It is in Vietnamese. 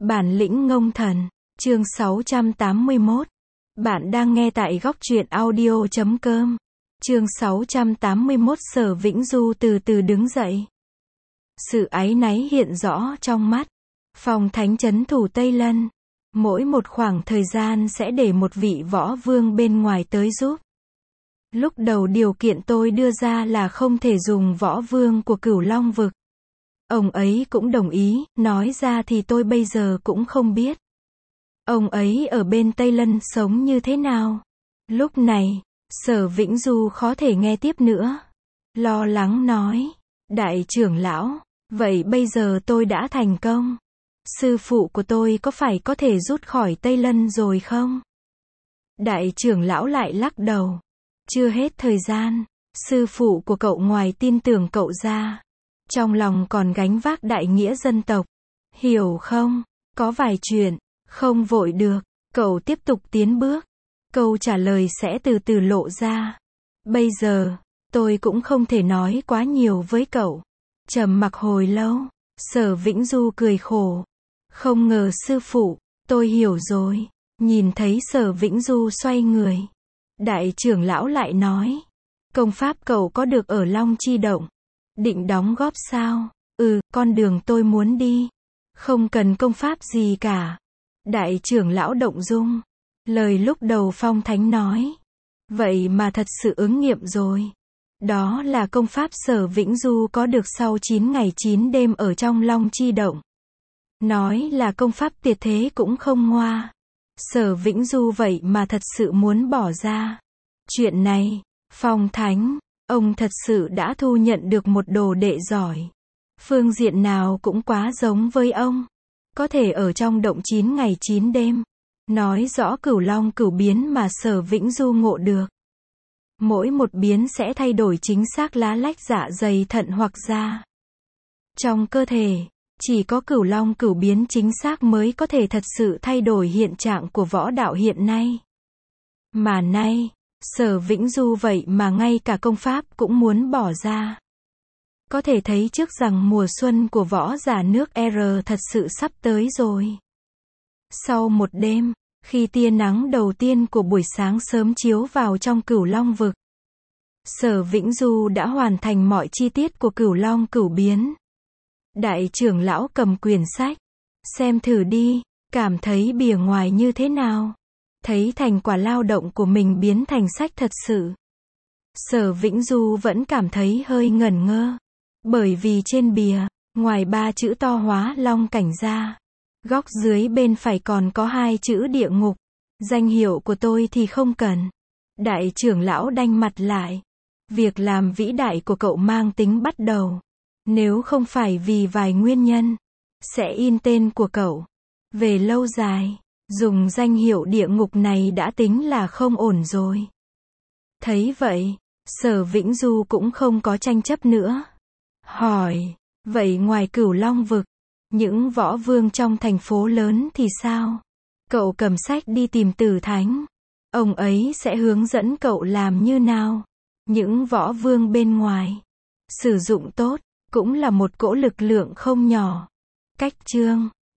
Bản lĩnh ngông thần. Chương 681. Bạn đang nghe tại góc truyện audio.com. Chương 681. Sở Vĩnh Du từ từ đứng dậy. Sự áy náy hiện rõ trong mắt. Phong Thánh trấn thủ Tây Lân. Mỗi một khoảng thời gian sẽ để một vị võ vương bên ngoài tới giúp. Lúc đầu điều kiện tôi đưa ra là không thể dùng võ vương của Cửu Long vực. Ông ấy cũng đồng ý, nói ra thì tôi bây giờ cũng không biết. Ông ấy ở bên Tây Lân sống như thế nào? Lúc này, Sở Vĩnh Du khó thể nghe tiếp nữa. Lo lắng nói, đại trưởng lão, vậy bây giờ tôi đã thành công. Sư phụ của tôi có phải có thể rút khỏi Tây Lân rồi không? Đại trưởng lão lại lắc đầu. Chưa hết thời gian, sư phụ của cậu ngoài tin tưởng cậu ra, trong lòng còn gánh vác đại nghĩa dân tộc. Hiểu không? Có vài chuyện, không vội được, cậu tiếp tục tiến bước. Câu trả lời sẽ từ từ lộ ra. Bây giờ, tôi cũng không thể nói quá nhiều với cậu. Trầm mặc hồi lâu, Sở Vĩnh Du cười khổ. Không ngờ sư phụ, tôi hiểu rồi. Nhìn thấy Sở Vĩnh Du xoay người, đại trưởng lão lại nói, công pháp cậu có được ở Long Chi Động. Định đóng góp sao? Con đường tôi muốn đi. Không cần công pháp gì cả. Đại trưởng lão động dung. Lời lúc đầu Phong Thánh nói. Vậy mà thật sự ứng nghiệm rồi. Đó là công pháp Sở Vĩnh Du có được sau 9 ngày 9 đêm ở trong Long Chi Động. Nói là công pháp tuyệt thế cũng không ngoa. Sở Vĩnh Du vậy mà thật sự muốn bỏ ra. Chuyện này, Phong Thánh, ông thật sự đã thu nhận được một đồ đệ giỏi. Phương diện nào cũng quá giống với ông. Có thể ở trong động 9 ngày 9 đêm. Nói rõ cửu long cửu biến mà Sở Vĩnh Du ngộ được. Mỗi một biến sẽ thay đổi chính xác lá lách dạ dày thận hoặc da. Trong cơ thể, chỉ có cửu long cửu biến chính xác mới có thể thật sự thay đổi hiện trạng của võ đạo hiện nay. Mà nay, Sở Vĩnh Du vậy mà ngay cả công pháp cũng muốn bỏ ra. Có thể thấy trước rằng mùa xuân của võ giả nước R thật sự sắp tới rồi. Sau một đêm, khi tia nắng đầu tiên của buổi sáng sớm chiếu vào trong Cửu Long vực, Sở Vĩnh Du đã hoàn thành mọi chi tiết của Cửu Long cửu biến. Đại trưởng lão cầm quyển sách. Xem thử đi, cảm thấy bìa ngoài như thế nào? Thấy thành quả lao động của mình biến thành sách thật sự. Sở Vĩnh Du vẫn cảm thấy hơi ngẩn ngơ. Bởi vì trên bìa, ngoài 3 chữ to Hóa Long cảnh ra, góc dưới bên phải còn có 2 chữ địa ngục. Danh hiệu của tôi thì không cần. Đại trưởng lão đanh mặt lại. Việc làm vĩ đại của cậu mang tính bắt đầu. Nếu không phải vì vài nguyên nhân, sẽ in tên của cậu. Về lâu dài, dùng danh hiệu địa ngục này đã tính là không ổn rồi. Thấy vậy, Sở Vĩnh Du cũng không có tranh chấp nữa. Hỏi, vậy ngoài Cửu Long vực, những võ vương trong thành phố lớn thì sao? Cậu cầm sách đi tìm Tử Thánh. Ông ấy sẽ hướng dẫn cậu làm như nào? Những võ vương bên ngoài, sử dụng tốt, cũng là một cỗ lực lượng không nhỏ. Cách chương